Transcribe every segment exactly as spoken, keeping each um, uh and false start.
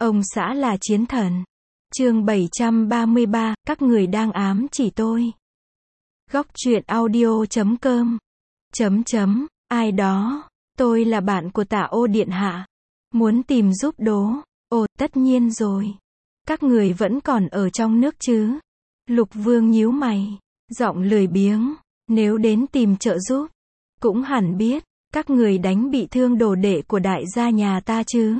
Ông xã là chiến thần. Chương bảy trăm ba mươi ba, các người đang ám chỉ tôi. Góc truyện audio chấm com. Chấm chấm, ai đó, tôi là bạn của Tả Ô điện hạ. Muốn tìm giúp đố. Ồ, tất nhiên rồi. Các người vẫn còn ở trong nước chứ? Lục Vương nhíu mày, giọng lười biếng, nếu đến tìm trợ giúp, cũng hẳn biết, các người đánh bị thương đồ đệ của đại gia nhà ta chứ.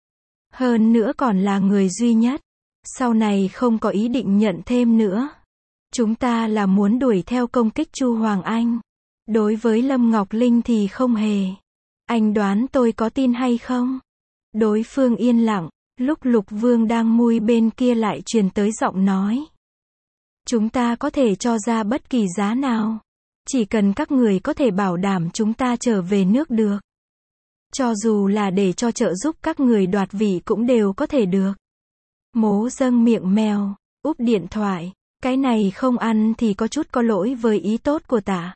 Hơn nữa còn là người duy nhất. Sau này không có ý định nhận thêm nữa. Chúng ta là muốn đuổi theo công kích Chu Hoàng Anh. Đối với Lâm Ngọc Linh thì không hề. Anh đoán tôi có tin hay không? Đối phương yên lặng, lúc Lục Vương đang mui bên kia lại truyền tới giọng nói. Chúng ta có thể cho ra bất kỳ giá nào. Chỉ cần các người có thể bảo đảm chúng ta trở về nước được. Cho dù là để cho trợ giúp các người đoạt vị cũng đều có thể được. Mố dâng miệng mèo, úp điện thoại. Cái này không ăn thì có chút có lỗi với ý tốt của Tả.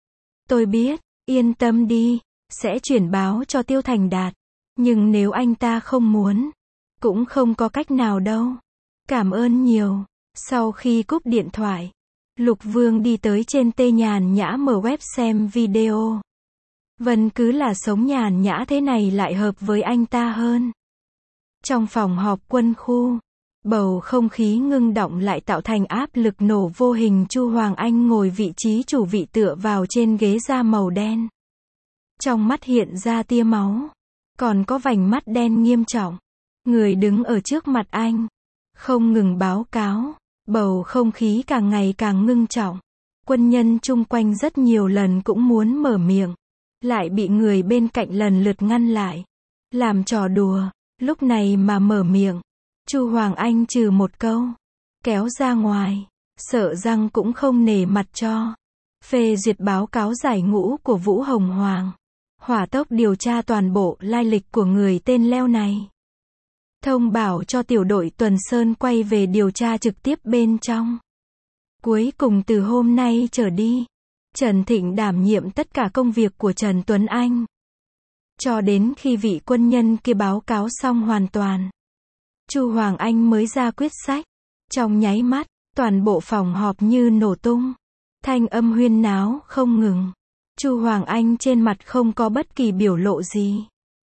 Tôi biết, yên tâm đi, sẽ chuyển báo cho Tiêu Thành Đạt. Nhưng nếu anh ta không muốn, cũng không có cách nào đâu. Cảm ơn nhiều. Sau khi cúp điện thoại, Lục Vương đi tới trên tê nhàn nhã mở web xem video. Vân cứ là sống nhàn nhã thế này lại hợp với anh ta hơn. Trong phòng họp quân khu, bầu không khí ngưng động lại tạo thành áp lực nổ vô hình. Chu Hoàng Anh ngồi vị trí chủ vị tựa vào trên ghế da màu đen. Trong mắt hiện ra tia máu, còn có vành mắt đen nghiêm trọng. Người đứng ở trước mặt anh, không ngừng báo cáo. Bầu không khí càng ngày càng ngưng trọng. Quân nhân chung quanh rất nhiều lần cũng muốn mở miệng, lại bị người bên cạnh lần lượt ngăn lại. Làm trò đùa, lúc này mà mở miệng. Chu Hoàng Anh trừ một câu, kéo ra ngoài, sợ rằng cũng không nể mặt cho. Phê duyệt báo cáo giải ngũ của Vũ Hồng Hoàng. Hỏa tốc điều tra toàn bộ lai lịch của người tên Leo này. Thông báo cho tiểu đội Tuần Sơn quay về điều tra trực tiếp bên trong. Cuối cùng từ hôm nay trở đi, Trần Thịnh đảm nhiệm tất cả công việc của Trần Tuấn Anh. Cho đến khi vị quân nhân kia báo cáo xong hoàn toàn, Chu Hoàng Anh mới ra quyết sách. Trong nháy mắt, toàn bộ phòng họp như nổ tung. Thanh âm huyên náo không ngừng. Chu Hoàng Anh trên mặt không có bất kỳ biểu lộ gì.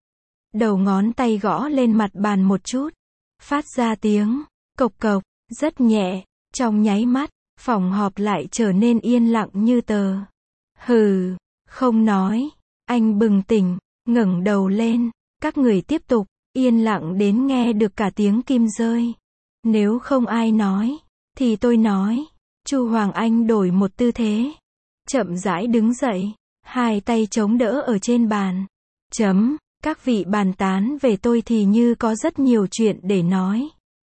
Đầu ngón tay gõ lên mặt bàn một chút, phát ra tiếng cộc cộc, rất nhẹ. Trong nháy mắt, phòng họp lại trở nên yên lặng như tờ. Hừ, không nói. Anh bừng tỉnh, ngẩng đầu lên. Các người tiếp tục, yên lặng đến nghe được cả tiếng kim rơi. Nếu không ai nói, thì tôi nói. Chu Hoàng Anh đổi một tư thế, chậm rãi đứng dậy, hai tay chống đỡ ở trên bàn. Chấm. Các vị bàn tán về tôi thì như có rất nhiều chuyện để nói.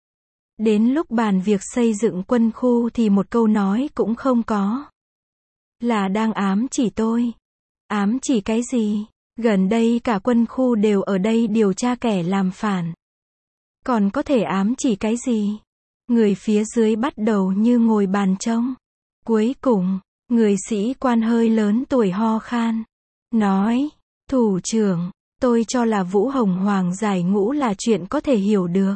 Đến lúc bàn việc xây dựng quân khu thì một câu nói cũng không có. Là đang ám chỉ tôi. Ám chỉ cái gì? Gần đây cả quân khu đều ở đây điều tra kẻ làm phản. Còn có thể ám chỉ cái gì? Người phía dưới bắt đầu như ngồi bàn trông. Cuối cùng, người sĩ quan hơi lớn tuổi ho khan. Nói, thủ trưởng, tôi cho là Vũ Hồng Hoàng giải ngũ là chuyện có thể hiểu được.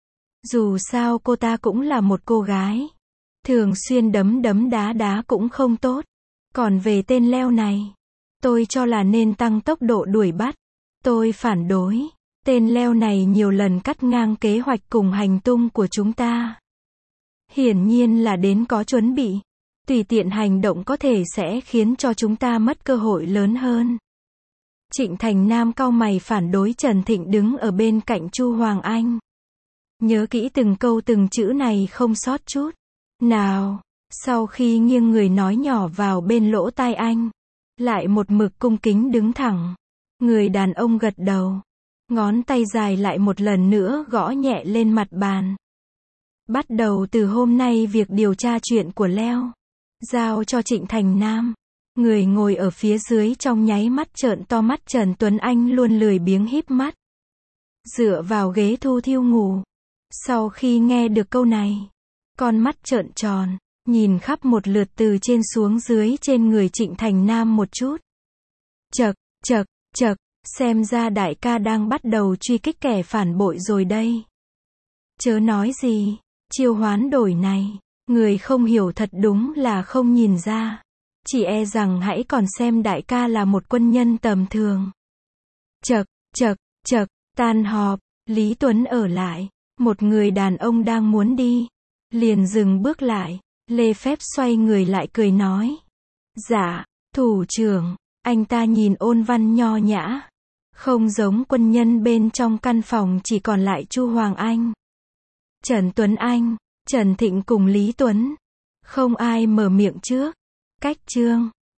Dù sao cô ta cũng là một cô gái. Thường xuyên đấm đấm đá đá cũng không tốt. Còn về tên Leo này, tôi cho là nên tăng tốc độ đuổi bắt. Tôi phản đối. Tên Leo này nhiều lần cắt ngang kế hoạch cùng hành tung của chúng ta. Hiển nhiên là đến có chuẩn bị. Tùy tiện hành động có thể sẽ khiến cho chúng ta mất cơ hội lớn hơn. Trịnh Thành Nam cau mày phản đối. Trần Thịnh đứng ở bên cạnh Chu Hoàng Anh. Nhớ kỹ từng câu từng chữ này không sót chút nào. Sau khi nghiêng người nói nhỏ vào bên lỗ tai anh, lại một mực cung kính đứng thẳng. Người đàn ông gật đầu, ngón tay dài lại một lần nữa gõ nhẹ lên mặt bàn. Bắt đầu từ hôm nay việc điều tra chuyện của Leo, giao cho Trịnh Thành Nam. Người ngồi ở phía dưới trong nháy mắt trợn to mắt. Trần Tuấn Anh luôn lười biếng híp mắt, dựa vào ghế thu thiêu ngủ. Sau khi nghe được câu này, con mắt trợn tròn, nhìn khắp một lượt từ trên xuống dưới trên người Trịnh Thành Nam một chút. Chậc, chậc, chậc, xem ra đại ca đang bắt đầu truy kích kẻ phản bội rồi đây. Chớ nói gì, chiêu hoán đổi này, người không hiểu thật đúng là không nhìn ra. Chỉ e rằng hãy còn xem đại ca là một quân nhân tầm thường. Chậc, chậc, chậc, tan họp, Lý Tuấn ở lại. Một người đàn ông đang muốn đi, liền dừng bước lại, lê phép xoay người lại cười nói. Dạ, thủ trưởng, anh ta nhìn ôn văn nho nhã. Không giống quân nhân bên trong căn phòng chỉ còn lại Chu Hoàng Anh, Trần Tuấn Anh, Trần Thịnh cùng Lý Tuấn. Không ai mở miệng trước. Cách chương